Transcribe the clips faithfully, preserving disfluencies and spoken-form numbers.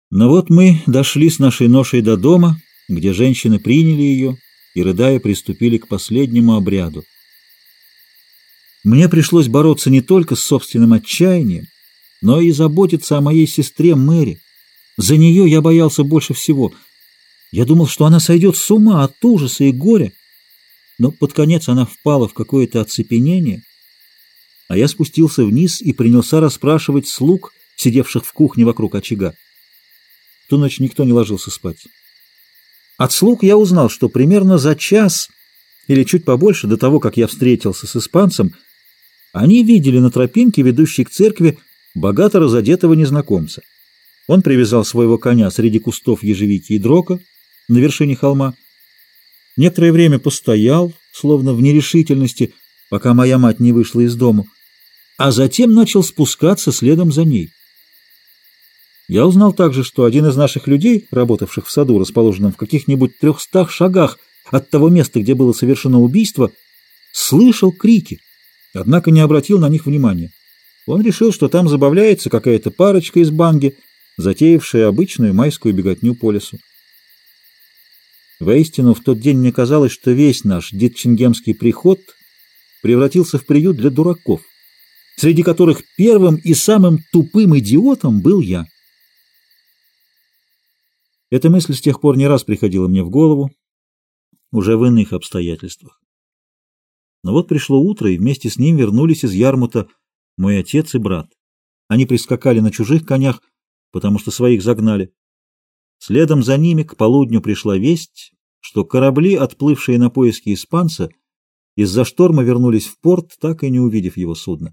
Но вот мы дошли с нашей ношей до дома, где женщины приняли ее и, рыдая, приступили к последнему обряду. Мне пришлось бороться не только с собственным отчаянием, но и заботиться о моей сестре Мэри. За нее я боялся больше всего. Я думал, что она сойдет с ума от ужаса и горя, но под конец она впала в какое-то оцепенение, а я спустился вниз и принялся расспрашивать слуг, сидевших в кухне вокруг очага. В ту ночь никто не ложился спать. От слуг я узнал, что примерно за час или чуть побольше до того, как я встретился с испанцем, они видели на тропинке, ведущей к церкви, богато разодетого незнакомца. Он привязал своего коня среди кустов ежевики и дрока на вершине холма. Некоторое время постоял, словно в нерешительности, пока моя мать не вышла из дому, а затем начал спускаться следом за ней. Я узнал также, что один из наших людей, работавших в саду, расположенном в каких-нибудь трехстах шагах от того места, где было совершено убийство, слышал крики, однако не обратил на них внимания. Он решил, что там забавляется какая-то парочка из банги, затеявшая обычную майскую беготню по лесу. Воистину, в тот день мне казалось, что весь наш Дитчингемский приход превратился в приют для дураков, среди которых первым и самым тупым идиотом был я. Эта мысль с тех пор не раз приходила мне в голову, уже в иных обстоятельствах. Но вот пришло утро, и вместе с ним вернулись из Ярмута мой отец и брат. Они прискакали на чужих конях, потому что своих загнали. Следом за ними к полудню пришла весть, что корабли, отплывшие на поиски испанца, из-за шторма вернулись в порт, так и не увидев его судна.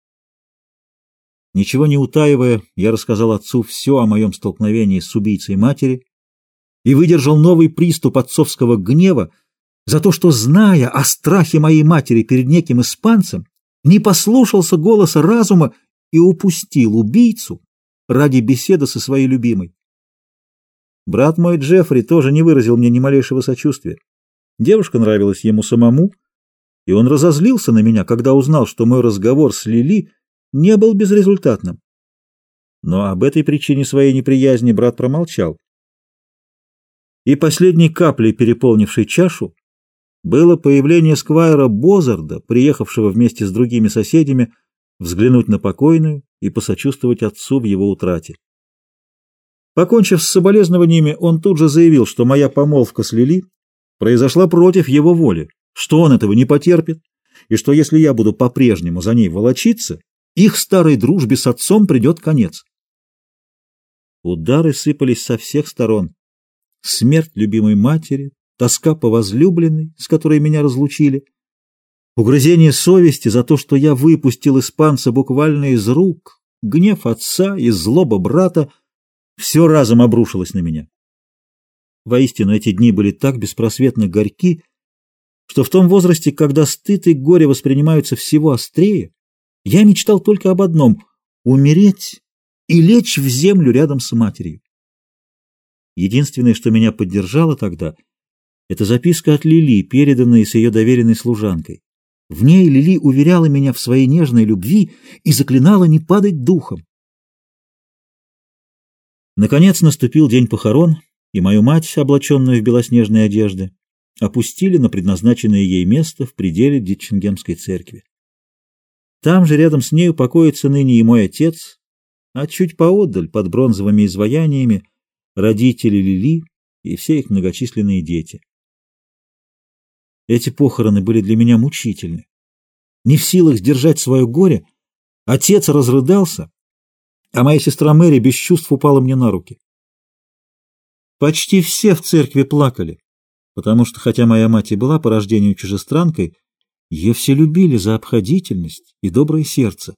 Ничего не утаивая, я рассказал отцу все о моем столкновении с убийцей матери и выдержал новый приступ отцовского гнева за то, что, зная о страхе моей матери перед неким испанцем, не послушался голоса разума и упустил убийцу ради беседы со своей любимой. Брат мой Джеффри тоже не выразил мне ни малейшего сочувствия. Девушка нравилась ему самому, и он разозлился на меня, когда узнал, что мой разговор с Лили не был безрезультатным. Но об этой причине своей неприязни брат промолчал. И последней каплей, переполнившей чашу, было появление сквайра Бозарда, приехавшего вместе с другими соседями взглянуть на покойную и посочувствовать отцу в его утрате. Покончив с соболезнованиями, он тут же заявил, что моя помолвка с Лили произошла против его воли, что он этого не потерпит, и что если я буду по-прежнему за ней волочиться, их старой дружбе с отцом придет конец. Удары сыпались со всех сторон. Смерть любимой матери, тоска по возлюбленной, с которой меня разлучили, угрызение совести за то, что я выпустил испанца буквально из рук, гнев отца и злоба брата — все разом обрушилось на меня. Воистину, эти дни были так беспросветно горьки, что в том возрасте, когда стыд и горе воспринимаются всего острее, я мечтал только об одном — умереть и лечь в землю рядом с матерью. Единственное, что меня поддержало тогда, это записка от Лили, переданная с ее доверенной служанкой. В ней Лили уверяла меня в своей нежной любви и заклинала не падать духом. Наконец наступил день похорон, и мою мать, облаченную в белоснежные одежды, опустили на предназначенное ей место в пределе Дитчингемской церкви. Там же рядом с нею покоится ныне и мой отец, а чуть поотдаль, под бронзовыми изваяниями, родители Лили и все их многочисленные дети. Эти похороны были для меня мучительны. Не в силах сдержать свое горе, отец разрыдался, а моя сестра Мэри без чувств упала мне на руки. Почти все в церкви плакали, потому что, хотя моя мать и была по рождению чужестранкой, ее все любили за обходительность и доброе сердце.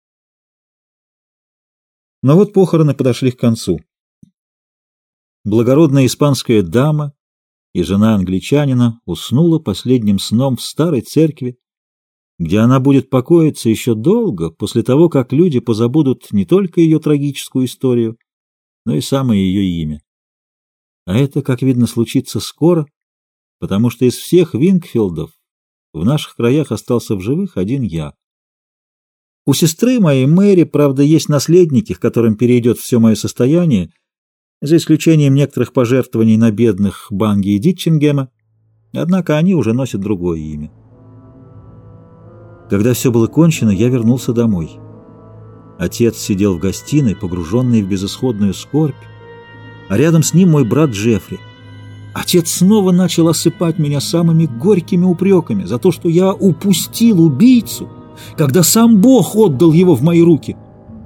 Но вот похороны подошли к концу. Благородная испанская дама и жена англичанина уснула последним сном в старой церкви, где она будет покоиться еще долго после того, как люди позабудут не только ее трагическую историю, но и самое ее имя. А это, как видно, случится скоро, потому что из всех Вингфилдов в наших краях остался в живых один я. У сестры моей Мэри, правда, есть наследники, к которым перейдет все мое состояние, за исключением некоторых пожертвований на бедных Банги и Дитчингема, однако они уже носят другое имя. Когда все было кончено, я вернулся домой. Отец сидел в гостиной, погруженный в безысходную скорбь, а рядом с ним мой брат Джеффри. Отец снова начал осыпать меня самыми горькими упреками за то, что я упустил убийцу, когда сам Бог отдал его в мои руки.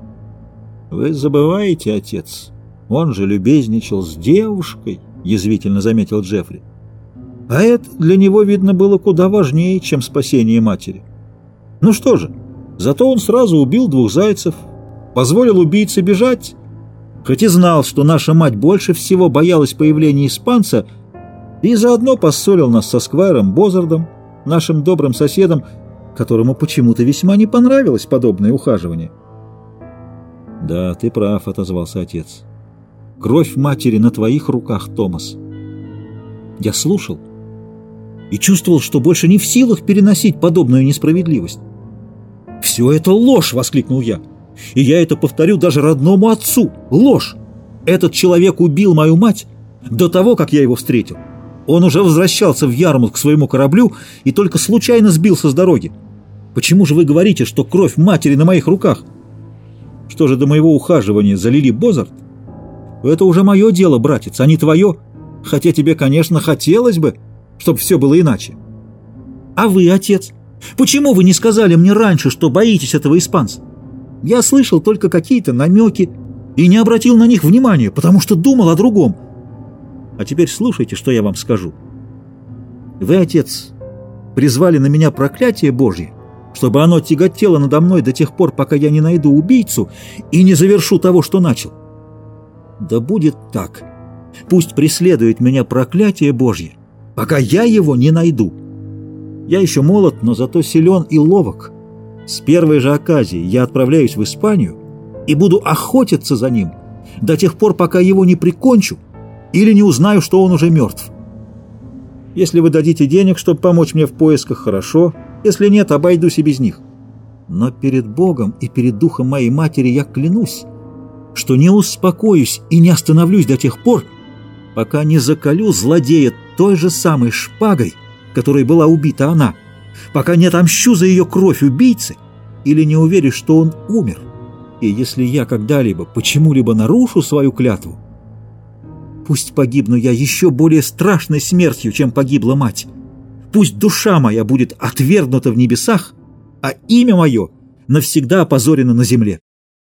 «Вы забываете, отец, он же любезничал с девушкой», — язвительно заметил Джеффри. «А это для него, видно, было куда важнее, чем спасение матери. Ну что же, зато он сразу убил двух зайцев, позволил убийце бежать, хоть и знал, что наша мать больше всего боялась появления испанца, и заодно поссорил нас со Сквайром Бозардом, нашим добрым соседом, которому почему-то весьма не понравилось подобное ухаживание». «Да, ты прав», — отозвался отец. «Кровь матери на твоих руках, Томас». Я слушал и чувствовал, что больше не в силах переносить подобную несправедливость. «Все это ложь!» — воскликнул я. «И я это повторю даже родному отцу! Ложь! Этот человек убил мою мать до того, как я его встретил. Он уже возвращался в Ярмут к своему кораблю и только случайно сбился с дороги. Почему же вы говорите, что кровь матери на моих руках? Что же до моего ухаживания за Лили Бозард? Это уже мое дело, братец, а не твое, хотя тебе, конечно, хотелось бы, чтобы все было иначе. А вы, отец, почему вы не сказали мне раньше, что боитесь этого испанца? Я слышал только какие-то намеки и не обратил на них внимания, потому что думал о другом. А теперь слушайте, что я вам скажу. Вы, отец, призвали на меня проклятие Божье, чтобы оно тяготело надо мной до тех пор, пока я не найду убийцу и не завершу того, что начал. Да будет так. Пусть преследует меня проклятие Божье, пока я его не найду. Я еще молод, но зато силен и ловок. С первой же оказии я отправляюсь в Испанию и буду охотиться за ним до тех пор, пока его не прикончу или не узнаю, что он уже мертв. Если вы дадите денег, чтобы помочь мне в поисках, хорошо. Если нет, обойдусь и без них. Но перед Богом и перед духом моей матери я клянусь, что не успокоюсь и не остановлюсь до тех пор, пока не заколю злодея той же самой шпагой, которой была убита она, пока не отомщу за ее кровь убийцы или не уверюсь, что он умер. И если я когда-либо почему-либо нарушу свою клятву, пусть погибну я еще более страшной смертью, чем погибла мать. Пусть душа моя будет отвергнута в небесах, а имя мое навсегда опозорено на земле.